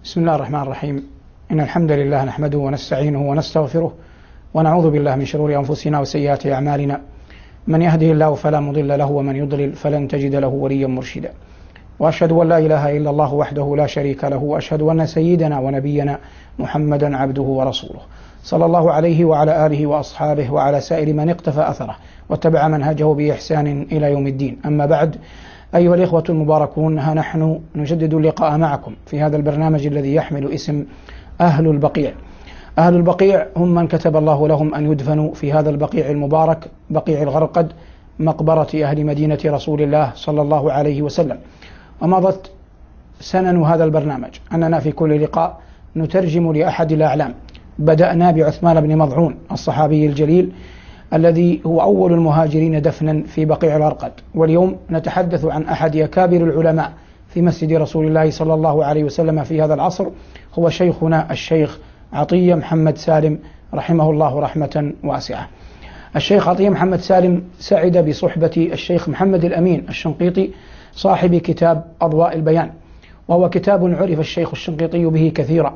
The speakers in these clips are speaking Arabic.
بسم الله الرحمن الرحيم. إن الحمد لله نحمده ونستعينه ونستغفره ونعوذ بالله من شرور أنفسنا وسيئات أعمالنا، من يهده الله فلا مضل له ومن يضلل فلن تجد له وليا مرشدا. وأشهد أن لا إله إلا الله وحده لا شريك له، وأشهد أن سيدنا ونبينا محمدا عبده ورسوله، صلى الله عليه وعلى آله وأصحابه وعلى سائر من اقتفى أثره واتبع منهجه بإحسان إلى يوم الدين. أما بعد، أيها الإخوة المباركون، ها نحن نجدد اللقاء معكم في هذا البرنامج الذي يحمل اسم أهل البقيع. أهل البقيع هم من كتب الله لهم أن يدفنوا في هذا البقيع المبارك، بقيع الغرقد، مقبرة أهل مدينة رسول الله صلى الله عليه وسلم. ومضت سنن هذا البرنامج أننا في كل لقاء نترجم لأحد الأعلام. بدأنا بعثمان بن مضعون الصحابي الجليل الذي هو أول المهاجرين دفنا في بقيع الغرقد، واليوم نتحدث عن أحد أكابر العلماء في مسجد رسول الله صلى الله عليه وسلم في هذا العصر، هو شيخنا الشيخ عطية محمد سالم رحمه الله رحمة واسعة. الشيخ عطية محمد سالم سعد بصحبة الشيخ محمد الأمين الشنقيطي صاحب كتاب أضواء البيان، وهو كتاب عرف الشيخ الشنقيطي به كثيرا.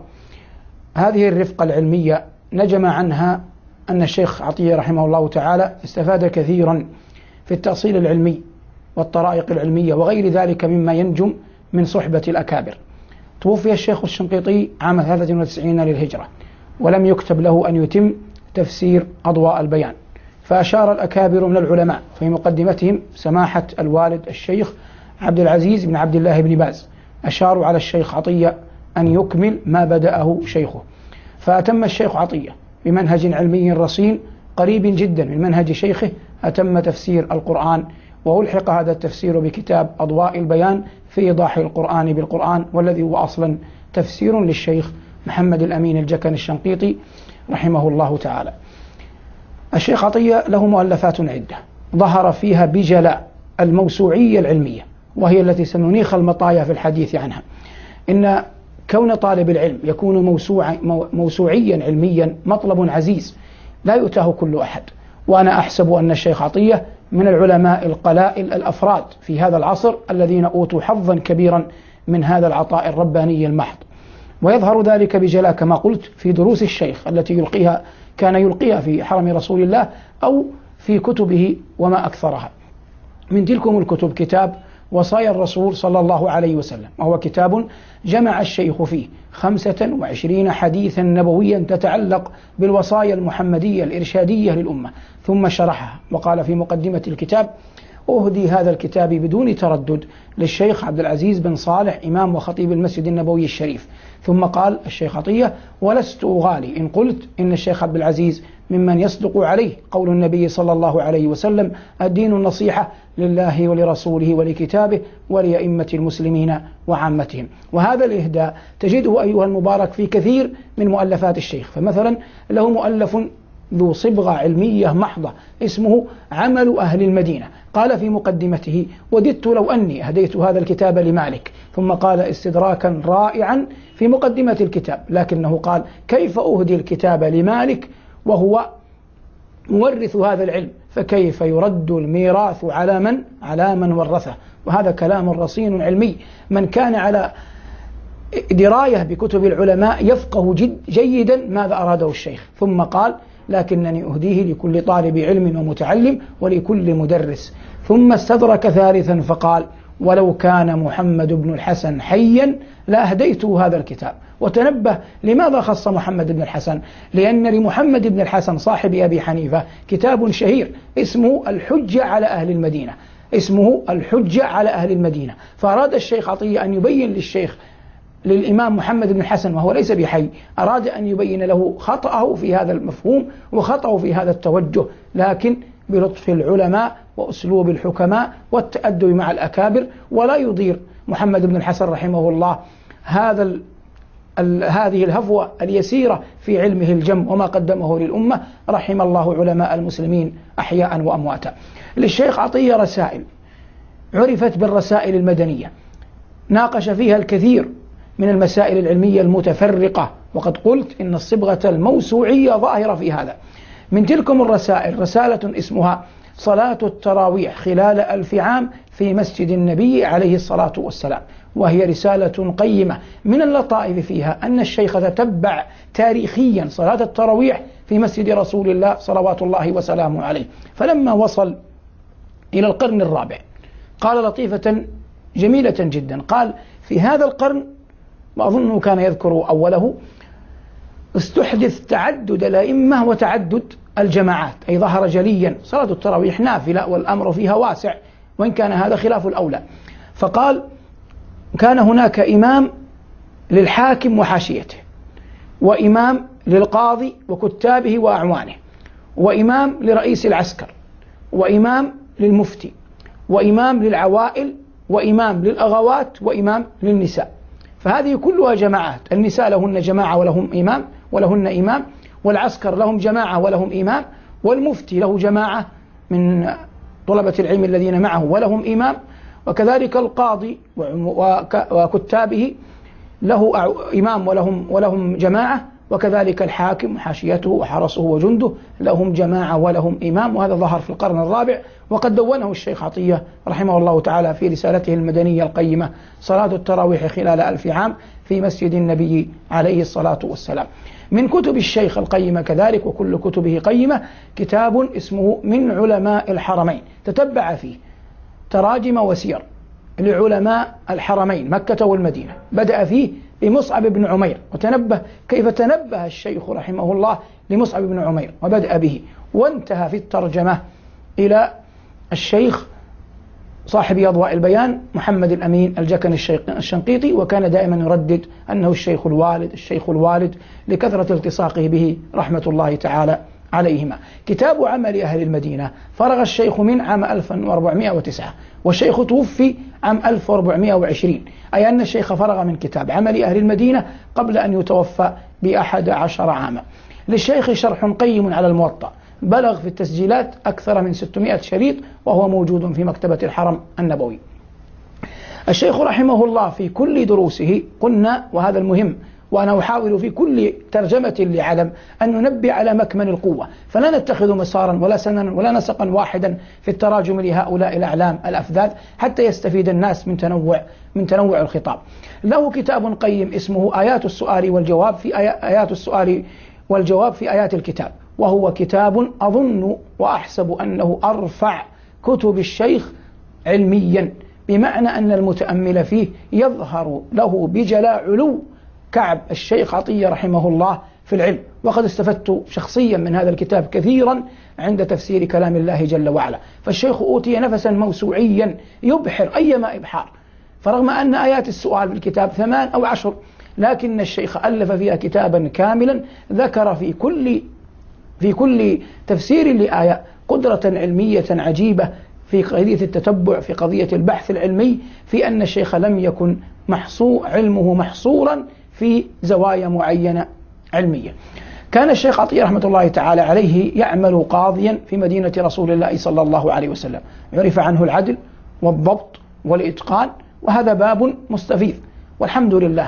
هذه الرفقة العلمية نجم عنها أن الشيخ عطية رحمه الله تعالى استفاد كثيرا في التأصيل العلمي والطرائق العلمية وغير ذلك مما ينجم من صحبة الأكابر. توفي الشيخ الشنقيطي عام 93 للهجرة، ولم يكتب له أن يتم تفسير أضواء البيان، فأشار الأكابر من العلماء في مقدمتهم سماحة الوالد الشيخ عبد العزيز بن عبد الله بن باز، أشاروا على الشيخ عطية أن يكمل ما بدأه شيخه، فأتم الشيخ عطية بمنهج علمي رصين قريب جدا من منهج شيخه، أتم تفسير القرآن، وألحق هذا التفسير بكتاب أضواء البيان في إيضاح القرآن بالقرآن، والذي هو أصلا تفسير للشيخ محمد الأمين الجكن الشنقيطي رحمه الله تعالى. الشيخ عطية له مؤلفات عدة ظهر فيها بجلاء الموسوعية العلمية، وهي التي سننيخ المطايا في الحديث عنها. إن كون طالب العلم يكون موسوعيا علميا مطلب عزيز لا يؤتاه كل أحد، وأنا أحسب أن الشيخ عطية من العلماء القلائل الأفراد في هذا العصر الذين أوتوا حظا كبيرا من هذا العطاء الرباني المحض، ويظهر ذلك بجلاء كما قلت في دروس الشيخ التي كان يلقيها في حرم رسول الله أو في كتبه وما أكثرها. من تلكم الكتب كتاب وصايا الرسول صلى الله عليه وسلم، وهو كتاب جمع الشيخ فيه 25 حديثا نبويا تتعلق بالوصايا المحمدية الإرشادية للأمة، ثم شرحها وقال في مقدمة الكتاب: أهدي هذا الكتاب بدون تردد للشيخ عبد العزيز بن صالح إمام وخطيب المسجد النبوي الشريف. ثم قال الشيخ عطية: ولست أغالي إن قلت إن الشيخ عبد العزيز ممن يصدق عليه قول النبي صلى الله عليه وسلم: الدين النصيحة لله ولرسوله ولكتابه ولأئمة المسلمين وعامتهم. وهذا الإهداء تجده أيها المبارك في كثير من مؤلفات الشيخ، فمثلا له مؤلف ذو صبغة علمية محضة اسمه عمل أهل المدينة، قال في مقدمته: وددت لو أني هديت هذا الكتاب لمالك. ثم قال استدراكا رائعا في مقدمة الكتاب، لكنه قال: كيف أهدي الكتاب لمالك وهو مورث هذا العلم، فكيف يرد الميراث على من ورثه؟ وهذا كلام رصين علمي، من كان على دراية بكتب العلماء يفقه جيدا ماذا أراده الشيخ. ثم قال: لكنني أهديه لكل طالب علم ومتعلم ولكل مدرس. ثم استدرك ثالثا فقال: ولو كان محمد بن الحسن حيا لأهديته هذا الكتاب. وتنبه لماذا خص محمد بن الحسن؟ لأن لمحمد بن الحسن صاحب أبي حنيفة كتاب شهير اسمه الحجة على أهل المدينة، اسمه الحجة على أهل المدينة. فأراد الشيخ عطية أن يبين للإمام محمد بن الحسن وهو ليس بحي، أراد أن يبين له خطأه في هذا المفهوم وخطأه في هذا التوجه، لكن بلطف العلماء وأسلوب الحكماء والتأدب مع الأكابر، ولا يضير محمد بن الحسن رحمه الله هذه الهفوة اليسيرة في علمه الجم وما قدمه للأمة، رحم الله علماء المسلمين أحياء وأمواتا. للشيخ عطية رسائل عرفت بالرسائل المدنية، ناقش فيها الكثير من المسائل العلمية المتفرقة، وقد قلت إن الصبغة الموسوعية ظاهرة في هذا. من تلكم الرسائل رسالة اسمها صلاة التراويح خلال 1000 عام في مسجد النبي عليه الصلاة والسلام، وهي رسالة قيمة. من اللطائف فيها أن الشيخ تتبع تاريخيا صلاة التراويح في مسجد رسول الله صلوات الله وسلامه عليه، فلما وصل إلى القرن الرابع قال لطيفة جميلة جدا، قال: في هذا القرن، وأظنه كان يذكر أوله، استحدث تعدد الأئمة وتعدد الجماعات، أي ظهر جليا صلاة التراويح نافلة والأمر فيها واسع، وإن كان هذا خلاف الأولى. فقال: كان هناك إمام للحاكم وحاشيته، وإمام للقاضي وكتابه وأعوانه، وإمام لرئيس العسكر، وإمام للمفتي، وإمام للعوائل، وإمام للأغوات، وإمام للنساء. فهذه كلها جماعات، النساء لهن جماعة ولهن إمام، والعسكر لهم جماعة ولهم إمام، والمفتي له جماعة من طلبة العلم الذين معه ولهم إمام، وكذلك القاضي وكتابه له إمام ولهم جماعة، وكذلك الحاكم وحاشيته وحرسه وجنده لهم جماعة ولهم إمام. وهذا ظهر في القرن الرابع، وقد دونه الشيخ عطية رحمه الله تعالى في رسالته المدنية القيمة صلاة التراويح خلال 1000 عام في مسجد النبي عليه الصلاة والسلام. من كتب الشيخ القيمة كذلك، وكل كتبه قيمة، كتاب اسمه من علماء الحرمين، تتبع فيه تراجم وسير لعلماء الحرمين مكة والمدينة. بدأ فيه بمصعب بن عمير، وتنبه كيف تنبه الشيخ رحمه الله لمصعب بن عمير وبدأ به، وانتهى في الترجمة إلى الشيخ صاحب أضواء البيان محمد الأمين الجكني الشنقيطي، وكان دائما يردد أنه الشيخ الوالد لكثرة التصاقه به رحمة الله تعالى عليهما. كتاب عمل أهل المدينة فرغ الشيخ من عام 1409، والشيخ توفي عام 1420، أي أن الشيخ فرغ من كتاب عمل أهل المدينة قبل أن يتوفى ب11 عاما. للشيخ شرح قيم على الموطأ بلغ في التسجيلات أكثر من 600 شريط، وهو موجود في مكتبة الحرم النبوي. الشيخ رحمه الله في كل دروسه قلنا، وهذا المهم، وأنا أحاول في كل ترجمة لعلم أن ننبه على مكمن القوة، فلا نتخذ مسارا ولا سننا ولا نسقا واحدا في التراجم لهؤلاء الأعلام الأفذاذ، حتى يستفيد الناس من تنوع الخطاب. له كتاب قيم اسمه آيات السؤال والجواب في آيات الكتاب، وهو كتاب أظن وأحسب أنه أرفع كتب الشيخ علميا، بمعنى أن المتأمل فيه يظهر له بجلاء علو كعب الشيخ عطية رحمه الله في العلم. وقد استفدت شخصيا من هذا الكتاب كثيرا عند تفسير كلام الله جل وعلا. فالشيخ أوتي نفسا موسوعيا يبحر أيما إبحار، فرغم أن آيات السؤال في الكتاب 8 أو 10، لكن الشيخ ألف فيها كتابا كاملا ذكر في كل تفسير لآية قدرة علمية عجيبة في قضية التتبع، في قضية البحث العلمي، في أن الشيخ لم يكن علمه محصورا في زوايا معينة علمية. كان الشيخ عطية رحمة الله تعالى عليه يعمل قاضيا في مدينة رسول الله صلى الله عليه وسلم، عرف عنه العدل والضبط والإتقان، وهذا باب مستفيض. والحمد لله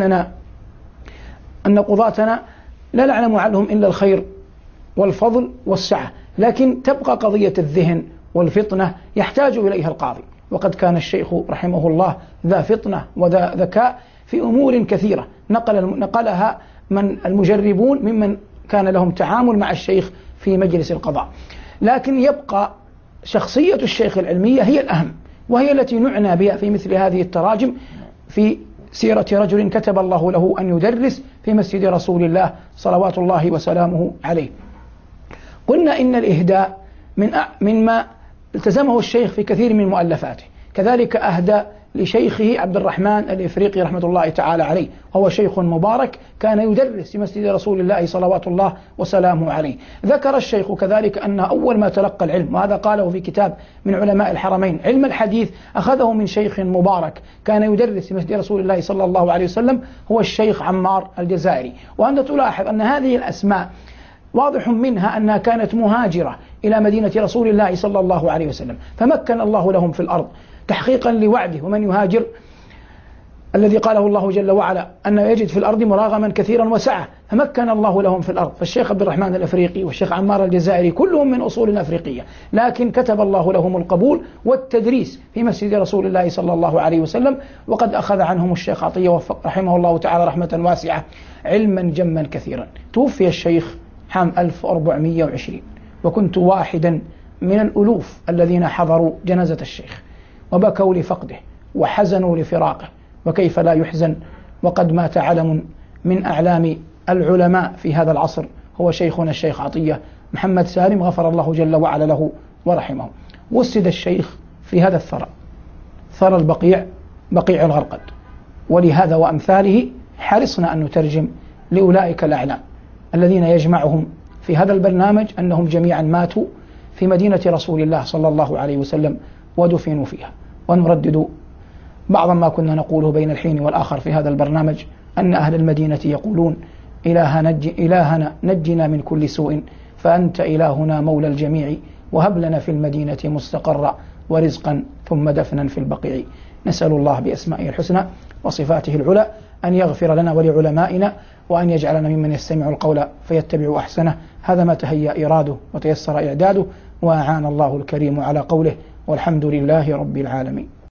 أن قضاتنا لا نعلم عنهم إلا الخير والفضل والسعة، لكن تبقى قضية الذهن والفطنة يحتاج إليها القاضي. وقد كان الشيخ رحمه الله ذا فطنة وذا ذكاء في أمور كثيرة نقلها من المجربون ممن كان لهم تعامل مع الشيخ في مجلس القضاء. لكن يبقى شخصية الشيخ العلمية هي الأهم، وهي التي نعنى بها في مثل هذه التراجم في سيرة رجل كتب الله له أن يدرس في مسجد رسول الله صلوات الله وسلامه عليه. قلنا إن الإهداء مما التزمه الشيخ في كثير من مؤلفاته، كذلك أهدى لشيخه عبد الرحمن الإفريقي رحمة الله تعالى عليه، وهو شيخ مبارك كان يدرس في مسجد رسول الله صلوات الله وسلامه عليه. ذكر الشيخ كذلك أن أول ما تلقى العلم، وهذا قاله في كتاب من علماء الحرمين، علم الحديث أخذه من شيخ مبارك كان يدرس في مسجد رسول الله صلى الله عليه وسلم، هو الشيخ عمار الجزائري. وأنت تلاحظ أن هذه الأسماء واضح منها أنها كانت مهاجرة إلى مدينة رسول الله صلى الله عليه وسلم، فمكن الله لهم في الأرض تحقيقا لوعده، ومن يهاجر الذي قاله الله جل وعلا أنه يجد في الأرض مراغما كثيرا وسعة، فمكن الله لهم في الأرض. فالشيخ عبد الرحمن الأفريقي والشيخ عمار الجزائري كلهم من أصول أفريقية، لكن كتب الله لهم القبول والتدريس في مسجد رسول الله صلى الله عليه وسلم، وقد أخذ عنهم الشيخ عطية رحمه الله تعالى رحمة واسعة علما جما كثيرا. توفي الشيخ عام 1420، وكنت واحدا من الألوف الذين حضروا جنازة الشيخ وبكوا لفقده وحزنوا لفراقه، وكيف لا يحزن وقد مات علم من أعلام العلماء في هذا العصر، هو شيخنا الشيخ عطية محمد سالم، غفر الله جل وعلا له ورحمه. وسد الشيخ في هذا الثرى، ثرى البقيع، بقيع الغرقد، ولهذا وأمثاله حرصنا أن نترجم لأولئك الأعلام الذين يجمعهم في هذا البرنامج أنهم جميعا ماتوا في مدينة رسول الله صلى الله عليه وسلم ودفنوا فيها. ونردد بعض ما كنا نقوله بين الحين والآخر في هذا البرنامج، أن أهل المدينة يقولون: إلهنا نجنا من كل سوء، فأنت إلهنا مولى الجميع، وهب لنا في المدينة مستقرا ورزقا ثم دفنا في البقيع. نسأل الله بأسمائه الحسنى وصفاته العلى أن يغفر لنا ولعلمائنا، وأن يجعلنا ممن يستمع القول فيتبع أحسنه. هذا ما تهيأ إراده وتيسر إعداده، وأعان الله الكريم على قوله، والحمد لله رب العالمين.